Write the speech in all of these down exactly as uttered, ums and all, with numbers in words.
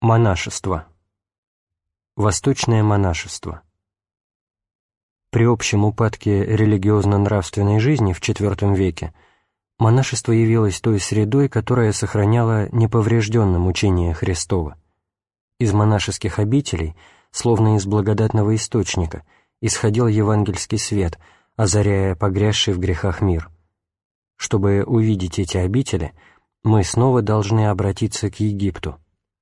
Монашество. Восточное монашество. При общем упадке религиозно-нравственной жизни в четвёртом веке монашество явилось той средой, которая сохраняла неповрежденным учение Христово. Из монашеских обителей, словно из благодатного источника, исходил евангельский свет, озаряя погрязший в грехах мир. Чтобы увидеть эти обители, мы снова должны обратиться к Египту.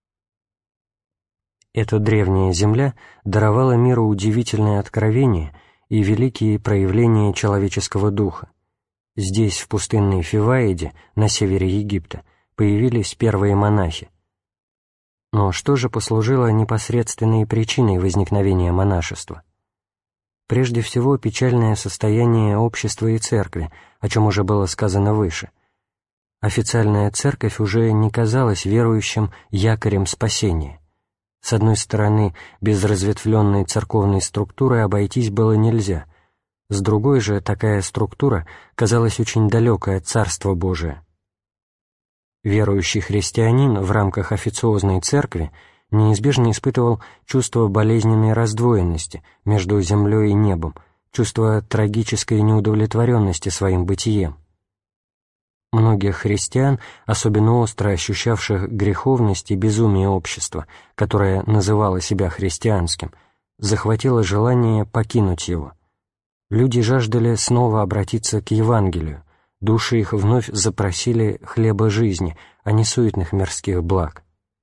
Эта древняя земля даровала миру удивительное откровение и великие проявления человеческого духа. Здесь, в пустынной Фиваиде, на севере Египта, появились первые монахи. Но что же послужило непосредственной причиной возникновения монашества? Прежде всего, печальное состояние общества и церкви, о чем уже было сказано выше. Официальная церковь уже не казалась верующим якорем спасения. С одной стороны, без разветвленной церковной структуры обойтись было нельзя, с другой же такая структура казалась очень далекой от Царства Божия. Верующий христианин в рамках официозной церкви неизбежно испытывал чувство болезненной раздвоенности между землей и небом, чувство трагической неудовлетворенности своим бытием. Многих христиан, особенно остро ощущавших греховность и безумие общества, которое называло себя христианским, захватило желание покинуть его. Люди жаждали снова обратиться к Евангелию, души их вновь запросили хлеба жизни, а не суетных мирских благ.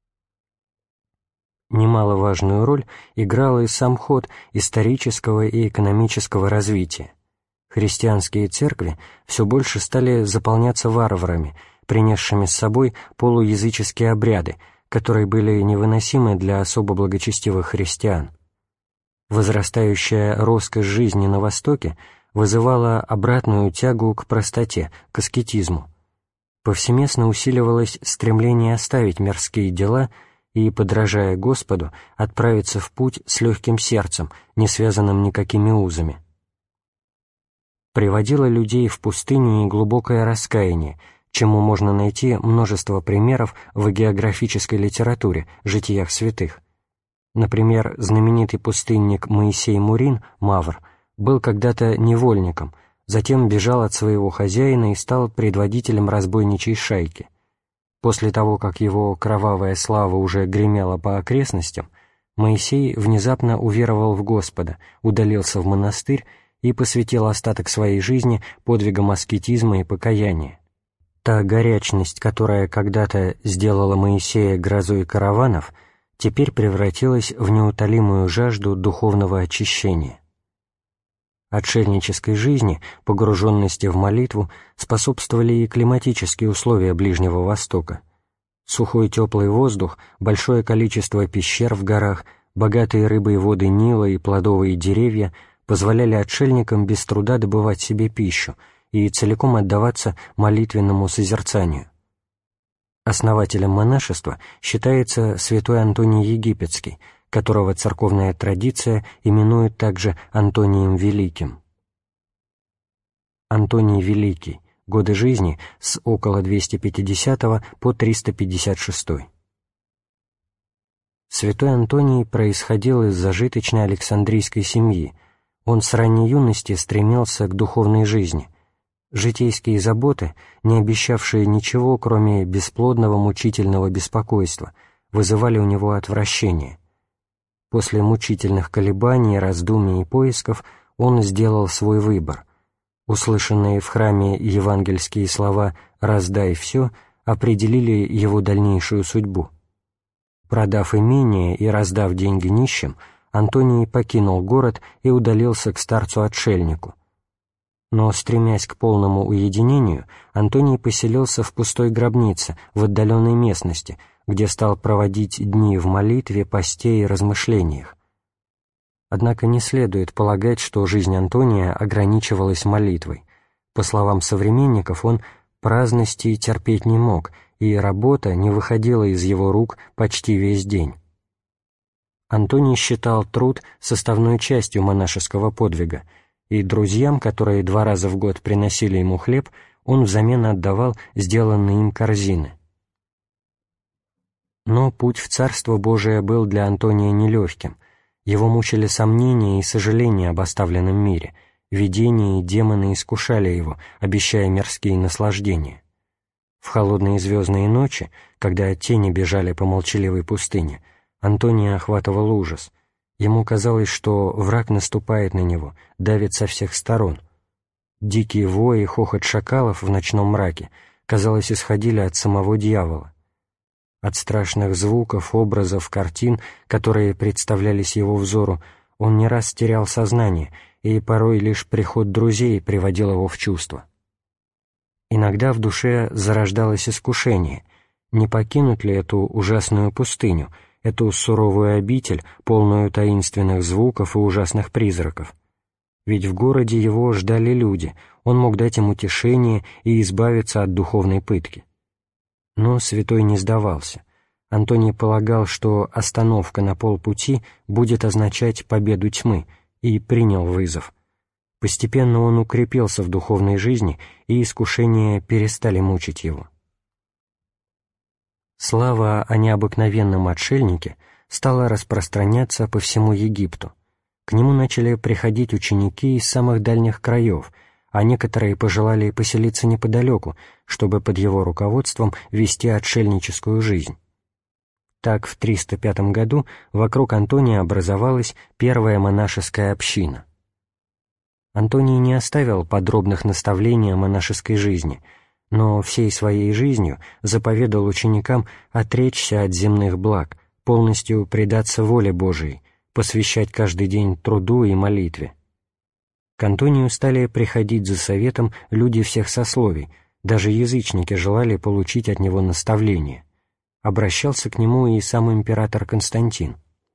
Немаловажную роль играл и сам ход исторического и экономического развития. Христианские церкви все больше стали заполняться варварами, принесшими с собой полуязыческие обряды, которые были невыносимы для особо благочестивых христиан. Возрастающая роскошь жизни на Востоке вызывала обратную тягу к простоте, к аскетизму. Повсеместно усиливалось стремление оставить мирские дела и, подражая Господу, отправиться в путь с легким сердцем, не связанным никакими узами. Приводило людей в пустыню и глубокое раскаяние, чему можно найти множество примеров в географической литературе, житиях святых. Например, знаменитый пустынник Моисей Мурин, Мавр, был когда-то невольником, затем бежал от своего хозяина и стал предводителем разбойничьей шайки. После того, как его кровавая слава уже гремела по окрестностям, Моисей внезапно уверовал в Господа, удалился в монастырь и посвятил остаток своей жизни подвигам аскетизма и покаяния. Та горячность, которая когда-то сделала Моисея грозой караванов, теперь превратилась в неутолимую жажду духовного очищения. Отшельнической жизни, погруженности в молитву, способствовали и климатические условия Ближнего Востока. Сухой теплый воздух, большое количество пещер в горах, богатые рыбой воды Нила и плодовые деревья позволяли отшельникам без труда добывать себе пищу и целиком отдаваться молитвенному созерцанию. Основателем монашества считается святой Антоний Египетский, которого церковная традиция именует также Антонием Великим. Антоний Великий. Годы жизни с около двести пятидесятого по триста пятьдесят шестой. Святой Антоний происходил из зажиточной Александрийской семьи. Он с ранней юности стремился к духовной жизни. Житейские заботы, не обещавшие ничего, кроме бесплодного мучительного беспокойства, вызывали у него отвращение. После мучительных колебаний, раздумий и поисков он сделал свой выбор. Услышанные в храме евангельские слова «раздай все» определили его дальнейшую судьбу. Продав имение и раздав деньги нищим, Антоний покинул город и удалился к старцу-отшельнику. Но, стремясь к полному уединению, Антоний поселился в пустой гробнице в отдаленной местности, где стал проводить дни в молитве, посте и размышлениях. Однако не следует полагать, что жизнь Антония ограничивалась молитвой. По словам современников, он праздности терпеть не мог, и работа не выходила из его рук почти весь день. Антоний считал труд составной частью монашеского подвига, и друзьям, которые два раза в год приносили ему хлеб, он взамен отдавал сделанные им корзины. Но путь в Царство Божие был для Антония нелегким. Его мучили сомнения и сожаления об оставленном мире, видения и демоны искушали его, обещая мирские наслаждения. В холодные звездные ночи, когда тени бежали по молчаливой пустыне, Антония охватывал ужас. Ему казалось, что враг наступает на него, давит со всех сторон. Дикие вои и хохот шакалов в ночном мраке, казалось, исходили от самого дьявола. От страшных звуков, образов, картин, которые представлялись его взору, он не раз терял сознание, и порой лишь приход друзей приводил его в чувство. Иногда в душе зарождалось искушение, не покинуть ли эту ужасную пустыню, эту суровую обитель, полную таинственных звуков и ужасных призраков. Ведь в городе его ждали люди, он мог дать им утешение и избавиться от духовной пытки. Но святой не сдавался. Антоний полагал, что остановка на полпути будет означать победу тьмы, и принял вызов. Постепенно он укрепился в духовной жизни, и искушения перестали мучить его. Слава о необыкновенном отшельнике стала распространяться по всему Египту. К нему начали приходить ученики из самых дальних краев, а некоторые пожелали поселиться неподалеку, чтобы под его руководством вести отшельническую жизнь. Так в триста пятом году вокруг Антония образовалась первая монашеская община. Антоний не оставил подробных наставлений о монашеской жизни, но всей своей жизнью заповедал ученикам отречься от земных благ, полностью предаться воле Божией, посвящать каждый день труду и молитве. К Антонию стали приходить за советом люди всех сословий, даже язычники желали получить от него наставления. Обращался к нему и сам император Константин.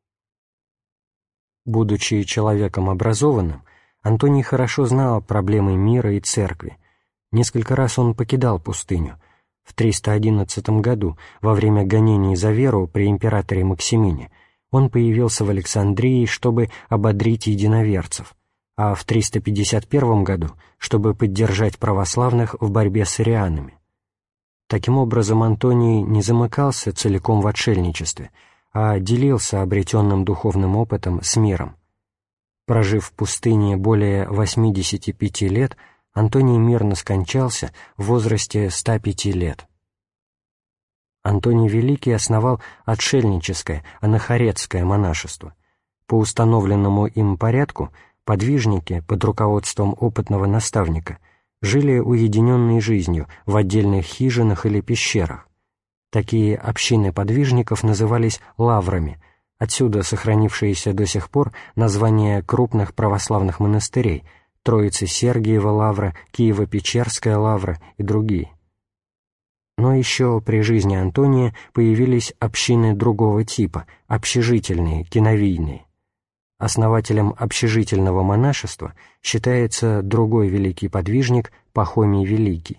Будучи человеком образованным, Антоний хорошо знал проблемы мира и церкви. Несколько раз он покидал пустыню. В триста одиннадцатом году, во время гонений за веру при императоре Максимине, он появился в Александрии, чтобы ободрить единоверцев, а в триста пятьдесят первом году, чтобы поддержать православных в борьбе с арианами. Таким образом, Антоний не замыкался целиком в отшельничестве, а делился обретенным духовным опытом с миром. Прожив в пустыне более восьмидесяти пяти лет, Антоний мирно скончался в возрасте ста пяти лет. Антоний Великий основал отшельническое, анахоретское монашество. По установленному им порядку подвижники под руководством опытного наставника жили уединенной жизнью в отдельных хижинах или пещерах. Такие общины подвижников назывались лаврами, отсюда сохранившиеся до сих пор названия крупных православных монастырей — Троицы-Сергиева лавра, Киево-Печерская лавра и другие. Но еще при жизни Антония появились общины другого типа, общежительные, киновийные. Основателем общежительного монашества считается другой великий подвижник Пахомий Великий.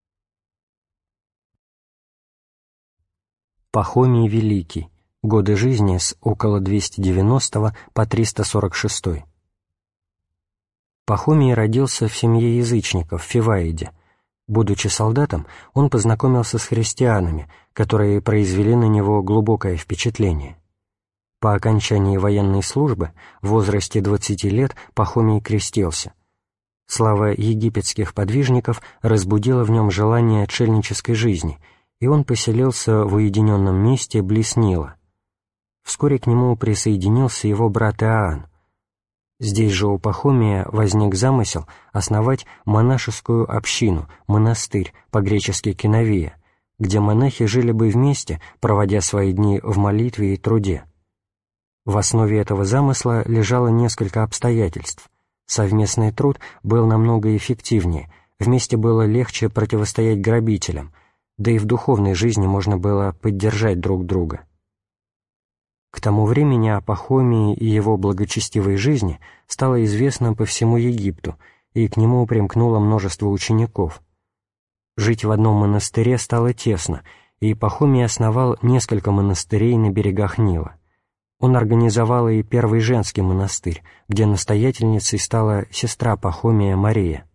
Пахомий Великий. Годы жизни с около двести девяностого по триста сорок шестой. Пахомий родился в семье язычников в Фиваиде. Будучи солдатом, он познакомился с христианами, которые произвели на него глубокое впечатление. По окончании военной службы, в возрасте двадцати лет, Пахомий крестился. Слава египетских подвижников разбудила в нем желание отшельнической жизни, и он поселился в уединенном месте близ Нила. Вскоре к нему присоединился его брат Иоанн. Здесь же у Пахомия возник замысел основать монашескую общину, монастырь, по-гречески киновия, где монахи жили бы вместе, проводя свои дни в молитве и труде. В основе этого замысла лежало несколько обстоятельств. Совместный труд был намного эффективнее, вместе было легче противостоять грабителям, да и в духовной жизни можно было поддержать друг друга. К тому времени о Пахомии и его благочестивой жизни стало известно по всему Египту, и к нему примкнуло множество учеников. Жить в одном монастыре стало тесно, и Пахомий основал несколько монастырей на берегах Нила. Он организовал и первый женский монастырь, где настоятельницей стала сестра Пахомия Мария.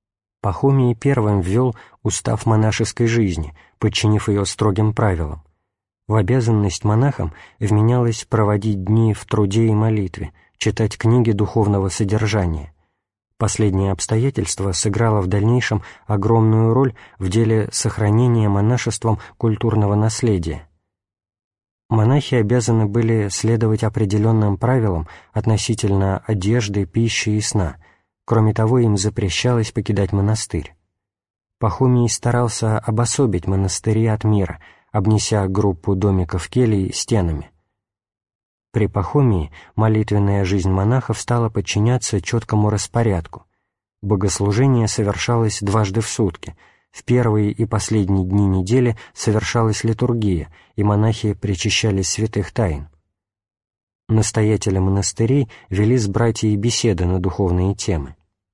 Пахомий первым ввел устав монашеской жизни, подчинив ее строгим правилам. В обязанность монахам вменялось проводить дни в труде и молитве, читать книги духовного содержания. Последнее обстоятельство сыграло в дальнейшем огромную роль в деле сохранения монашеством культурного наследия. Монахи обязаны были следовать определенным правилам относительно одежды, пищи и сна. Кроме того, им запрещалось покидать монастырь. Пахомий старался обособить монастыри от мира, обнеся группу домиков келий стенами. При Пахомии молитвенная жизнь монахов стала подчиняться четкому распорядку. Богослужение совершалось дважды в сутки. В первые и последние дни недели совершалась литургия, и монахи причащались святых тайн. Настоятели монастырей вели с братьями беседы на духовные темы.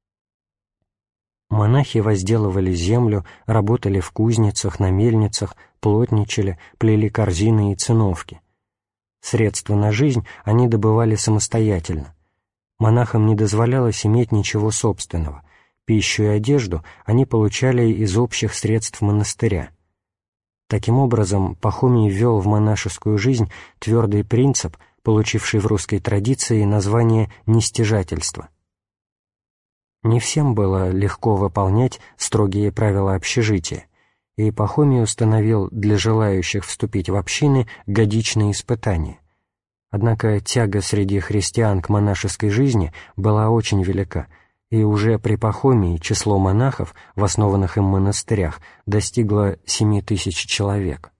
Монахи возделывали землю, работали в кузницах, на мельницах, плотничали, плели корзины и циновки. Средства на жизнь они добывали самостоятельно. Монахам не дозволялось иметь ничего собственного. Пищу и одежду они получали из общих средств монастыря. Таким образом, Пахомий ввел в монашескую жизнь твердый принцип, получивший в русской традиции название «нестяжательство». Не всем было легко выполнять строгие правила общежития, и Пахомий установил для желающих вступить в общины годичные испытания. Однако тяга среди христиан к монашеской жизни была очень велика, и уже при Пахомии число монахов в основанных им монастырях достигло семи тысяч человек.